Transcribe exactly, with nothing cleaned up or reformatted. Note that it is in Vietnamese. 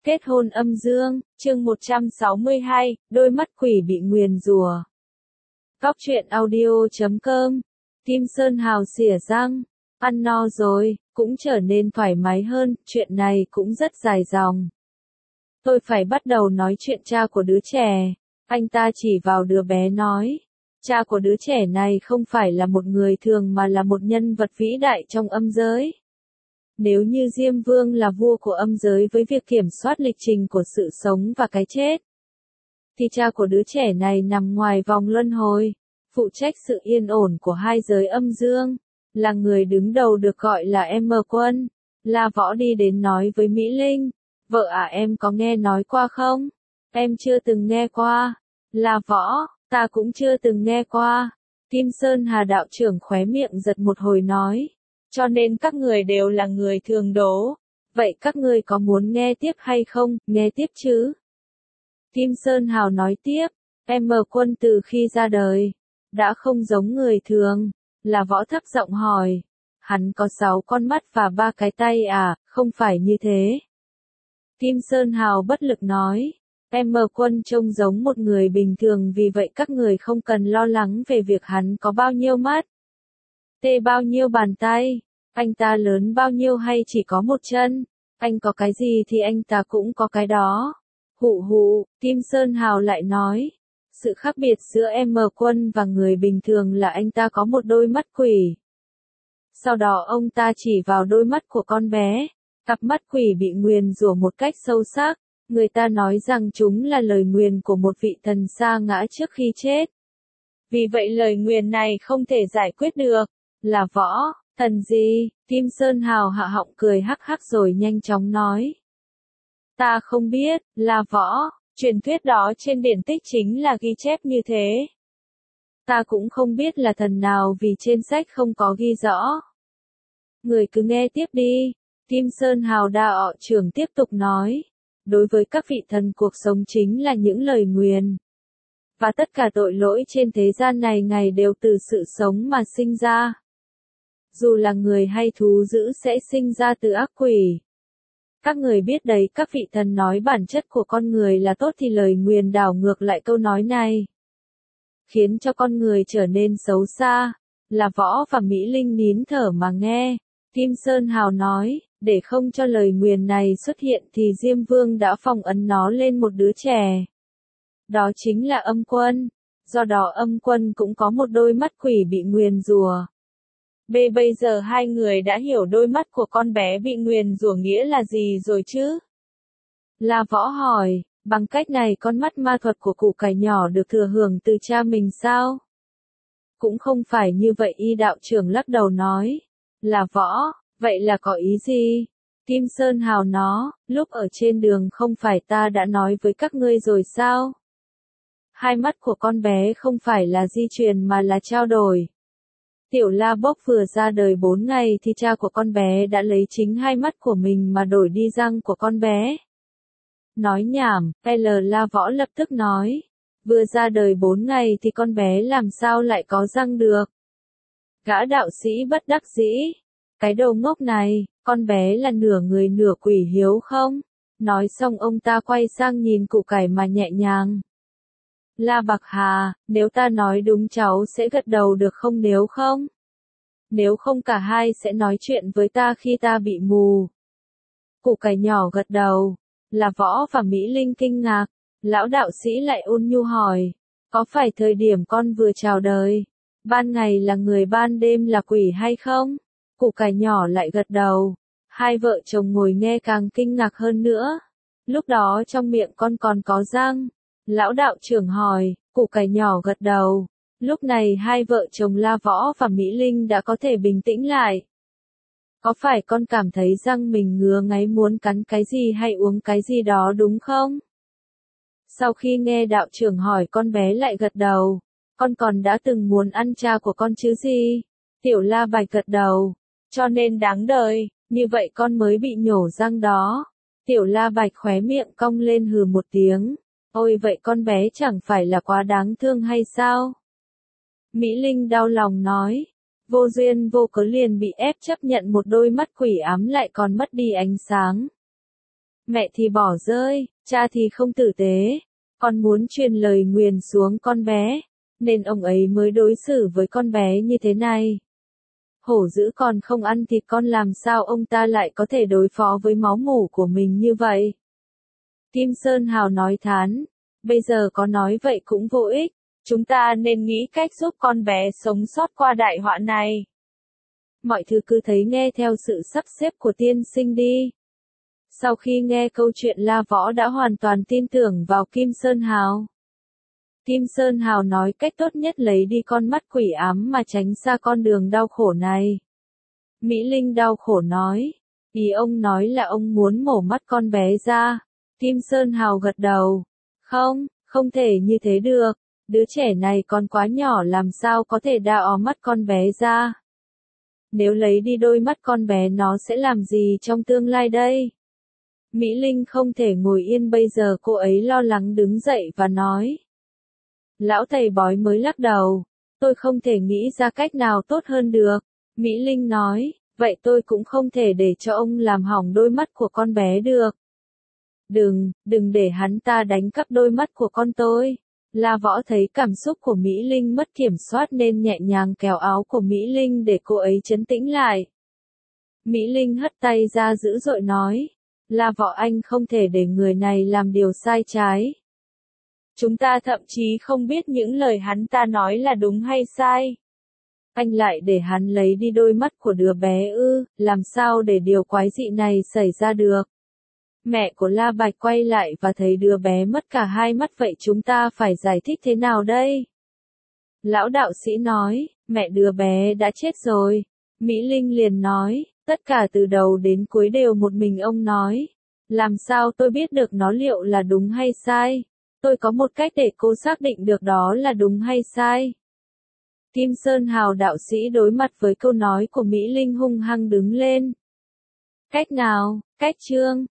Kết hôn âm dương, chương một trăm sáu mươi hai, đôi mắt quỷ bị nguyền rủa. Góc truyện audio chấm com. Kim Sơn Hào xỉa răng, ăn no rồi, cũng trở nên thoải mái hơn, chuyện này cũng rất dài dòng. Tôi phải bắt đầu nói chuyện cha của đứa trẻ. Anh ta chỉ vào đứa bé nói, cha của đứa trẻ này không phải là một người thường mà là một nhân vật vĩ đại trong âm giới. Nếu như Diêm Vương là vua của âm giới với việc kiểm soát lịch trình của sự sống và cái chết, thì cha của đứa trẻ này nằm ngoài vòng luân hồi, phụ trách sự yên ổn của hai giới âm dương, là người đứng đầu được gọi là M Quân. La Võ đi đến nói với Mỹ Linh, vợ à, em có nghe nói qua không? Em chưa từng nghe qua. La Võ, ta cũng chưa từng nghe qua. Kim Sơn Hà đạo trưởng khóe miệng giật một hồi nói, cho nên các người đều là người thường đố. Vậy các ngươi có muốn nghe tiếp hay không? Nghe tiếp chứ. Kim Sơn Hào nói tiếp, M Quân từ khi ra đời, đã không giống người thường. La Võ thấp giọng hỏi, hắn có sáu con mắt và ba cái tay à? Không phải như thế. Kim Sơn Hào bất lực nói, M Quân trông giống một người bình thường, vì vậy các người không cần lo lắng về việc hắn có bao nhiêu mắt. Tê bao nhiêu bàn tay, anh ta lớn bao nhiêu hay chỉ có một chân, anh có cái gì thì anh ta cũng có cái đó. Hụ hụ, Kim Sơn Hào lại nói, sự khác biệt giữa M Quân và người bình thường là anh ta có một đôi mắt quỷ. Sau đó ông ta chỉ vào đôi mắt của con bé, cặp mắt quỷ bị nguyền rủa một cách sâu sắc, người ta nói rằng chúng là lời nguyền của một vị thần sa ngã trước khi chết. Vì vậy lời nguyền này không thể giải quyết được. Là Võ, thần gì? Kim Sơn Hào hạ họng cười hắc hắc rồi nhanh chóng nói. Ta không biết. Là Võ, truyền thuyết đó trên điển tích chính là ghi chép như thế. Ta cũng không biết là thần nào vì trên sách không có ghi rõ. Người cứ nghe tiếp đi. Kim Sơn Hào đạo trưởng tiếp tục nói. Đối với các vị thần, cuộc sống chính là những lời nguyền. Và tất cả tội lỗi trên thế gian này ngày đều từ sự sống mà sinh ra. Dù là người hay thú dữ sẽ sinh ra từ ác quỷ. Các người biết đấy, các vị thần nói bản chất của con người là tốt thì lời nguyền đảo ngược lại câu nói này, khiến cho con người trở nên xấu xa. Là Võ và Mỹ Linh nín thở mà nghe. Kim Sơn Hào nói, để không cho lời nguyền này xuất hiện thì Diêm Vương đã phong ấn nó lên một đứa trẻ. Đó chính là Âm Quân. Do đó Âm Quân cũng có một đôi mắt quỷ bị nguyền rủa. B bây giờ hai người đã hiểu đôi mắt của con bé bị nguyền rủa nghĩa là gì rồi chứ? La Võ hỏi, bằng cách này con mắt ma thuật của củ cải nhỏ được thừa hưởng từ cha mình sao? Cũng không phải như vậy, y đạo trưởng lắc đầu nói. La Võ, vậy là có ý gì? Kim Sơn Hào nó, lúc ở trên đường không phải ta đã nói với các ngươi rồi sao? Hai mắt của con bé không phải là di truyền mà là trao đổi. Tiểu La Bốc vừa ra đời bốn ngày thì cha của con bé đã lấy chính hai mắt của mình mà đổi đi răng của con bé. Nói nhảm, L La Võ lập tức nói. Vừa ra đời bốn ngày thì con bé làm sao lại có răng được? Gã đạo sĩ bất đắc dĩ. Cái đầu ngốc này, con bé là nửa người nửa quỷ hiếu không? Nói xong ông ta quay sang nhìn củ cải mà nhẹ nhàng. La Bạc Hà, nếu ta nói đúng cháu sẽ gật đầu được không? Nếu không? Nếu không cả hai sẽ nói chuyện với ta khi ta bị mù. Củ cải nhỏ gật đầu. Là Võ và Mỹ Linh kinh ngạc. Lão đạo sĩ lại ôn nhu hỏi. Có phải thời điểm con vừa chào đời, ban ngày là người ban đêm là quỷ hay không? Củ cải nhỏ lại gật đầu. Hai vợ chồng ngồi nghe càng kinh ngạc hơn nữa. Lúc đó trong miệng con còn có răng. Lão đạo trưởng hỏi, củ cải nhỏ gật đầu. Lúc này hai vợ chồng La Võ và Mỹ Linh đã có thể bình tĩnh lại. Có phải con cảm thấy răng mình ngứa ngáy muốn cắn cái gì hay uống cái gì đó đúng không? Sau khi nghe đạo trưởng hỏi con bé lại gật đầu. Con còn đã từng muốn ăn cha của con chứ gì? Tiểu La Bạch gật đầu. Cho nên đáng đời, như vậy con mới bị nhổ răng đó. Tiểu La Bạch khóe miệng cong lên hừ một tiếng. Ôi vậy con bé chẳng phải là quá đáng thương hay sao? Mỹ Linh đau lòng nói. Vô duyên vô cớ liền bị ép chấp nhận một đôi mắt quỷ ám lại còn mất đi ánh sáng. Mẹ thì bỏ rơi, cha thì không tử tế. Con muốn truyền lời nguyền xuống con bé, nên ông ấy mới đối xử với con bé như thế này. Hổ dữ còn không ăn thịt con, làm sao ông ta lại có thể đối phó với máu mủ của mình như vậy? Kim Sơn Hào nói thán, bây giờ có nói vậy cũng vô ích, chúng ta nên nghĩ cách giúp con bé sống sót qua đại họa này. Mọi thứ cứ thấy nghe theo sự sắp xếp của tiên sinh đi. Sau khi nghe câu chuyện, La Võ đã hoàn toàn tin tưởng vào Kim Sơn Hào. Kim Sơn Hào nói cách tốt nhất lấy đi con mắt quỷ ám mà tránh xa con đường đau khổ này. Mỹ Linh đau khổ nói, ý ông nói là ông muốn mổ mắt con bé ra. Kim Sơn Hào gật đầu, không, không thể như thế được, đứa trẻ này còn quá nhỏ, làm sao có thể đào mắt con bé ra. Nếu lấy đi đôi mắt con bé, nó sẽ làm gì trong tương lai đây? Mỹ Linh không thể ngồi yên bây giờ, cô ấy lo lắng đứng dậy và nói. Lão thầy bói mới lắc đầu, tôi không thể nghĩ ra cách nào tốt hơn được. Mỹ Linh nói, vậy tôi cũng không thể để cho ông làm hỏng đôi mắt của con bé được. Đừng, đừng để hắn ta đánh cắp đôi mắt của con tôi. La Võ thấy cảm xúc của Mỹ Linh mất kiểm soát nên nhẹ nhàng kéo áo của Mỹ Linh để cô ấy trấn tĩnh lại. Mỹ Linh hất tay ra dữ dội nói, La Võ, anh không thể để người này làm điều sai trái. Chúng ta thậm chí không biết những lời hắn ta nói là đúng hay sai. Anh lại để hắn lấy đi đôi mắt của đứa bé ư, làm sao để điều quái dị này xảy ra được. Mẹ của La Bạch quay lại và thấy đứa bé mất cả hai mắt, vậy chúng ta phải giải thích thế nào đây? Lão đạo sĩ nói, mẹ đứa bé đã chết rồi. Mỹ Linh liền nói, tất cả từ đầu đến cuối đều một mình ông nói. Làm sao tôi biết được nó liệu là đúng hay sai? Tôi có một cách để cô xác định được đó là đúng hay sai. Kim Sơn Hào đạo sĩ đối mặt với câu nói của Mỹ Linh hung hăng đứng lên. Cách nào? Cách chương